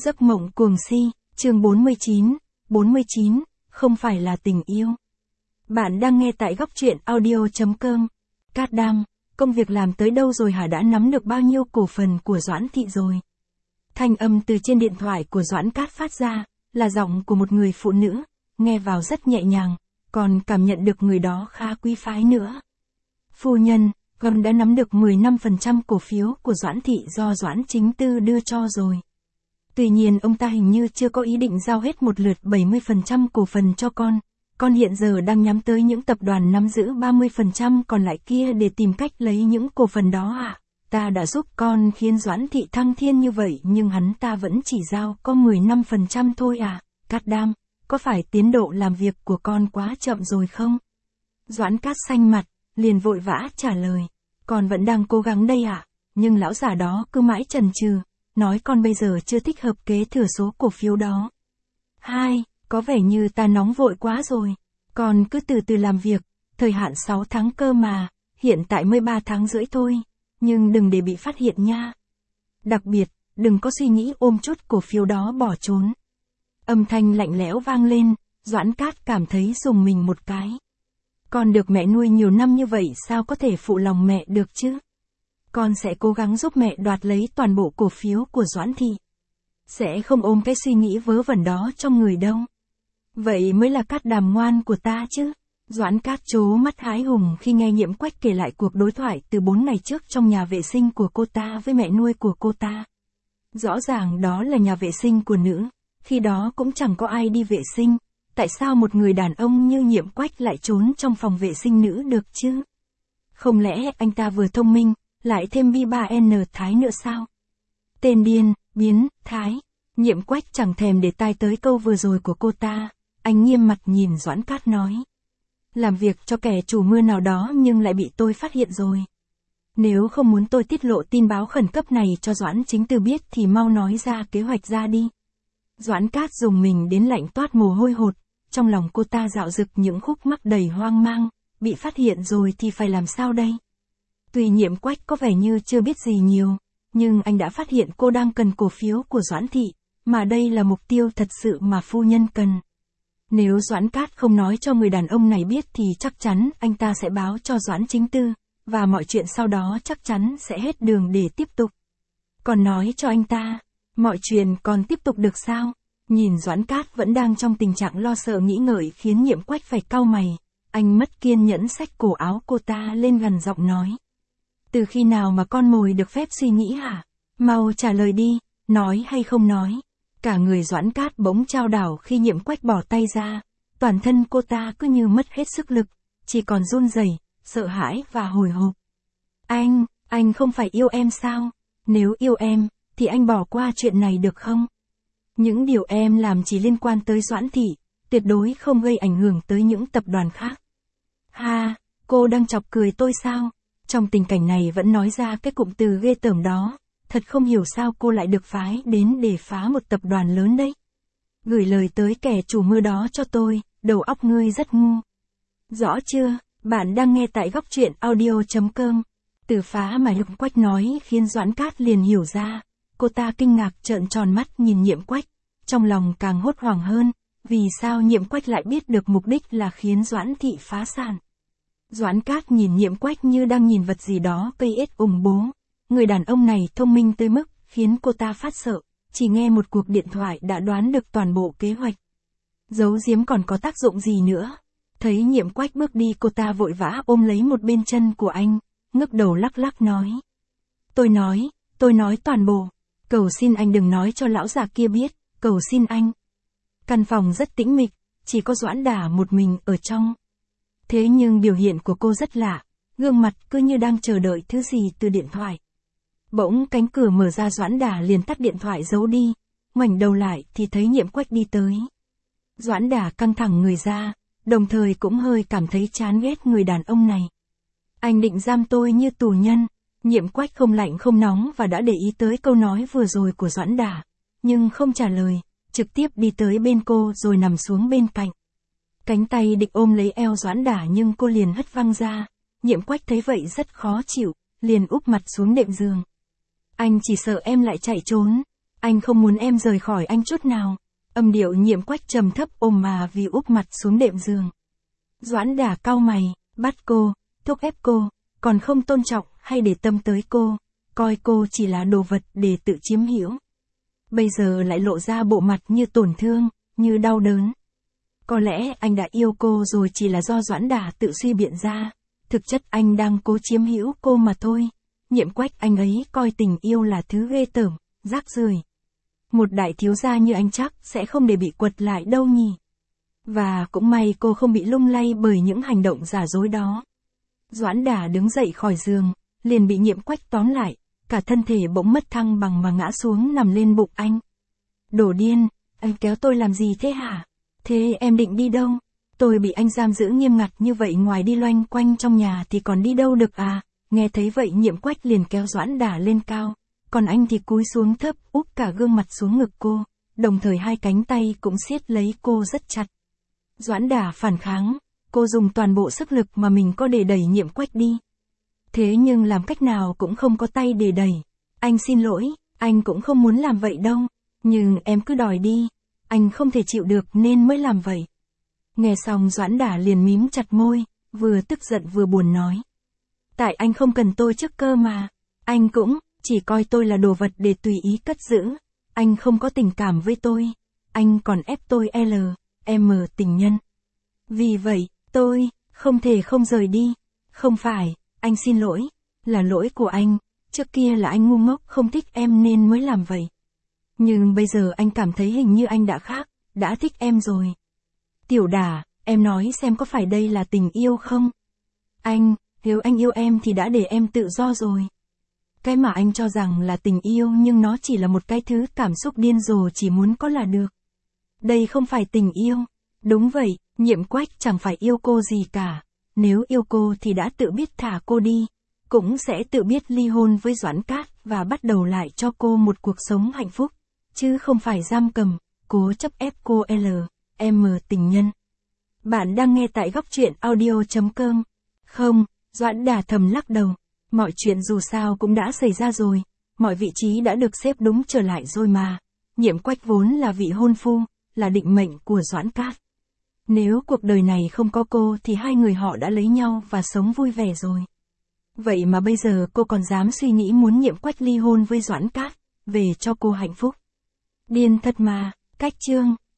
Giấc mộng cuồng si, chương 49, không phải là tình yêu. Bạn đang nghe tại góc truyện audio.com. Cát Đam, công việc làm tới đâu rồi hả, đã nắm được bao nhiêu cổ phần của Doãn Thị rồi? Thanh âm từ trên điện thoại của Doãn Cát phát ra, là giọng của một người phụ nữ, nghe vào rất nhẹ nhàng, còn cảm nhận được người đó khá quý phái nữa. Phu nhân, con đã nắm được 15% cổ phiếu của Doãn Thị do Doãn Chính Tư đưa cho rồi. Tuy nhiên ông ta hình như chưa có ý định giao hết một lượt 70% cổ phần cho con hiện giờ đang nhắm tới những tập đoàn nắm giữ 30% còn lại kia để tìm cách lấy những cổ phần đó à? Ta đã giúp con khiến Doãn Thị thăng thiên như vậy nhưng hắn ta vẫn chỉ giao có 15% thôi à? Cát Đam, có phải tiến độ làm việc của con quá chậm rồi không? Doãn Cát xanh mặt, liền vội vã trả lời, con vẫn đang cố gắng đây ạ, nhưng lão già đó cứ mãi chần chừ, nói con bây giờ chưa thích hợp kế thừa số cổ phiếu đó. Có vẻ như ta nóng vội quá rồi, con cứ từ từ làm việc, thời hạn 6 tháng cơ mà, hiện tại mới 3 tháng rưỡi thôi, nhưng đừng để bị phát hiện nha. Đặc biệt, đừng có suy nghĩ ôm chút cổ phiếu đó bỏ trốn. Âm thanh lạnh lẽo vang lên, Doãn Cát cảm thấy rùng mình một cái. Con được mẹ nuôi nhiều năm như vậy sao có thể phụ lòng mẹ được chứ? Con sẽ cố gắng giúp mẹ đoạt lấy toàn bộ cổ phiếu của Doãn Thị. Sẽ không ôm cái suy nghĩ vớ vẩn đó trong người đâu. Vậy mới là Cát Đàm ngoan của ta chứ. Doãn Cát trố mắt hái hùng khi nghe Nhiệm Quách kể lại cuộc đối thoại từ 4 ngày trước trong nhà vệ sinh của cô ta với mẹ nuôi của cô ta. Rõ ràng đó là nhà vệ sinh của nữ, khi đó cũng chẳng có ai đi vệ sinh. Tại sao một người đàn ông như Nhiệm Quách lại trốn trong phòng vệ sinh nữ được chứ? Không lẽ anh ta vừa thông minh, lại thêm bi-3N thái nữa sao? Tên điên, biến, thái. Nhiệm Quách chẳng thèm để tai tới câu vừa rồi của cô ta, anh nghiêm mặt nhìn Doãn Cát nói. Làm việc cho kẻ chủ mưu nào đó nhưng lại bị tôi phát hiện rồi. Nếu không muốn tôi tiết lộ tin báo khẩn cấp này cho Doãn Chính Tư biết thì mau nói ra kế hoạch ra đi. Doãn Cát dùng mình đến lạnh toát mồ hôi hột, trong lòng cô ta dạo dực những khúc mắc đầy hoang mang, bị phát hiện rồi thì phải làm sao đây? Tuy Nhiệm Quách có vẻ như chưa biết gì nhiều, nhưng anh đã phát hiện cô đang cần cổ phiếu của Doãn Thị, mà đây là mục tiêu thật sự mà phu nhân cần. Nếu Doãn Cát không nói cho người đàn ông này biết thì chắc chắn anh ta sẽ báo cho Doãn Chính Tư, và mọi chuyện sau đó chắc chắn sẽ hết đường để tiếp tục. Còn nói cho anh ta, mọi chuyện còn tiếp tục được sao? Nhìn Doãn Cát vẫn đang trong tình trạng lo sợ nghĩ ngợi khiến Nhiệm Quách phải cau mày, anh mất kiên nhẫn xách cổ áo cô ta lên gằn giọng nói. Từ khi nào mà con mồi được phép suy nghĩ hả? Mau trả lời đi, nói hay không nói? Cả người Doãn Cát bỗng chao đảo khi Nhiệm Quách bỏ tay ra, toàn thân cô ta cứ như mất hết sức lực, chỉ còn run rẩy, sợ hãi và hồi hộp. Anh không phải yêu em sao? Nếu yêu em, thì anh bỏ qua chuyện này được không? Những điều em làm chỉ liên quan tới Doãn Thị, tuyệt đối không gây ảnh hưởng tới những tập đoàn khác. Cô đang chọc cười tôi sao? Trong tình cảnh này vẫn nói ra cái cụm từ ghê tởm đó, thật không hiểu sao cô lại được phái đến để phá một tập đoàn lớn đấy. Gửi lời tới kẻ chủ mưu đó cho tôi, đầu óc ngươi rất ngu. Rõ chưa, bạn đang nghe tại góc truyện audio.com. Từ phá mà Nhiệm Quách nói khiến Doãn Cát liền hiểu ra, cô ta kinh ngạc trợn tròn mắt nhìn Nhiệm Quách, trong lòng càng hốt hoảng hơn, vì sao Nhiệm Quách lại biết được mục đích là khiến Doãn Thị phá sản. Doãn Cát nhìn Nhiệm Quách như đang nhìn vật gì đó cây ết ủng bố. Người đàn ông này thông minh tới mức khiến cô ta phát sợ, chỉ nghe một cuộc điện thoại đã đoán được toàn bộ kế hoạch. Giấu giếm còn có tác dụng gì nữa? Thấy Nhiệm Quách bước đi cô ta vội vã ôm lấy một bên chân của anh, ngước đầu lắc lắc nói. Tôi nói toàn bộ, cầu xin anh đừng nói cho lão già kia biết, cầu xin anh. Căn phòng rất tĩnh mịch, chỉ có Doãn Đả một mình ở trong. Thế nhưng biểu hiện của cô rất lạ, gương mặt cứ như đang chờ đợi thứ gì từ điện thoại. Bỗng cánh cửa mở ra, Doãn Đả liền tắt điện thoại giấu đi, ngoảnh đầu lại thì thấy Nhiệm Quách đi tới. Doãn Đả căng thẳng người ra, đồng thời cũng hơi cảm thấy chán ghét người đàn ông này. Anh định giam tôi như tù nhân. Nhiệm Quách không lạnh không nóng và đã để ý tới câu nói vừa rồi của Doãn Đả, nhưng không trả lời, trực tiếp đi tới bên cô rồi nằm xuống bên cạnh. Cánh tay định ôm lấy eo Doãn Đả nhưng cô liền hất văng ra. Nhiệm Quách thấy vậy rất khó chịu, liền úp mặt xuống đệm giường. Anh chỉ sợ em lại chạy trốn. Anh không muốn em rời khỏi anh chút nào. Âm điệu Nhiệm Quách trầm thấp ôm mà vì úp mặt xuống đệm giường. Doãn Đả cau mày, bắt cô, thúc ép cô, còn không tôn trọng hay để tâm tới cô, coi cô chỉ là đồ vật để tự chiếm hữu. Bây giờ lại lộ ra bộ mặt như tổn thương, như đau đớn. Có lẽ anh đã yêu cô rồi chỉ là do Doãn Đả tự suy biện ra. Thực chất anh đang cố chiếm hữu cô mà thôi. Nhiệm Quách anh ấy coi tình yêu là thứ ghê tởm, rác rưởi. Một đại thiếu gia như anh chắc sẽ không để bị quật lại đâu nhỉ. Và cũng may cô không bị lung lay bởi những hành động giả dối đó. Doãn Đả đứng dậy khỏi giường, liền bị Nhiệm Quách tóm lại, cả thân thể bỗng mất thăng bằng mà ngã xuống nằm lên bụng anh. Đồ điên, anh kéo tôi làm gì thế hả? Thế em định đi đâu? Tôi bị anh giam giữ nghiêm ngặt như vậy, ngoài đi loanh quanh trong nhà thì còn đi đâu được à? Nghe thấy vậy Nhiệm Quách liền kéo Doãn Đả lên cao, còn anh thì cúi xuống thấp úp cả gương mặt xuống ngực cô, đồng thời hai cánh tay cũng siết lấy cô rất chặt. Doãn Đả phản kháng, cô dùng toàn bộ sức lực mà mình có để đẩy Nhiệm Quách đi. Thế nhưng làm cách nào cũng không có tay để đẩy. Anh xin lỗi, anh cũng không muốn làm vậy đâu, nhưng em cứ đòi đi, anh không thể chịu được nên mới làm vậy. Nghe xong Doãn Đả liền mím chặt môi, vừa tức giận vừa buồn nói. Tại anh không cần tôi trước cơ mà, anh cũng chỉ coi tôi là đồ vật để tùy ý cất giữ, anh không có tình cảm với tôi, anh còn ép tôi M tình nhân. Vì vậy, tôi không thể không rời đi. Không phải, anh xin lỗi, là lỗi của anh, trước kia là anh ngu ngốc không thích em nên mới làm vậy. Nhưng bây giờ anh cảm thấy hình như anh đã khác, đã thích em rồi. Tiểu Đả, em nói xem có phải đây là tình yêu không? Nếu anh yêu em thì đã để em tự do rồi. Cái mà anh cho rằng là tình yêu nhưng nó chỉ là một cái thứ cảm xúc điên rồ chỉ muốn có là được. Đây không phải tình yêu. Đúng vậy, Nhiệm Quách chẳng phải yêu cô gì cả. Nếu yêu cô thì đã tự biết thả cô đi, cũng sẽ tự biết ly hôn với Doãn Cát và bắt đầu lại cho cô một cuộc sống hạnh phúc, chứ không phải giam cầm, cố chấp ép cô M tình nhân. Bạn đang nghe tại góc truyện audio.com. Không, Doãn Đả thầm lắc đầu. Mọi chuyện dù sao cũng đã xảy ra rồi, mọi vị trí đã được xếp đúng trở lại rồi mà. Nhiệm Quách vốn là vị hôn phu, là định mệnh của Doãn Cát. Nếu cuộc đời này không có cô thì hai người họ đã lấy nhau và sống vui vẻ rồi. Vậy mà bây giờ cô còn dám suy nghĩ muốn Nhiệm Quách ly hôn với Doãn Cát, về cho cô hạnh phúc. Điên thật mà. Cách chương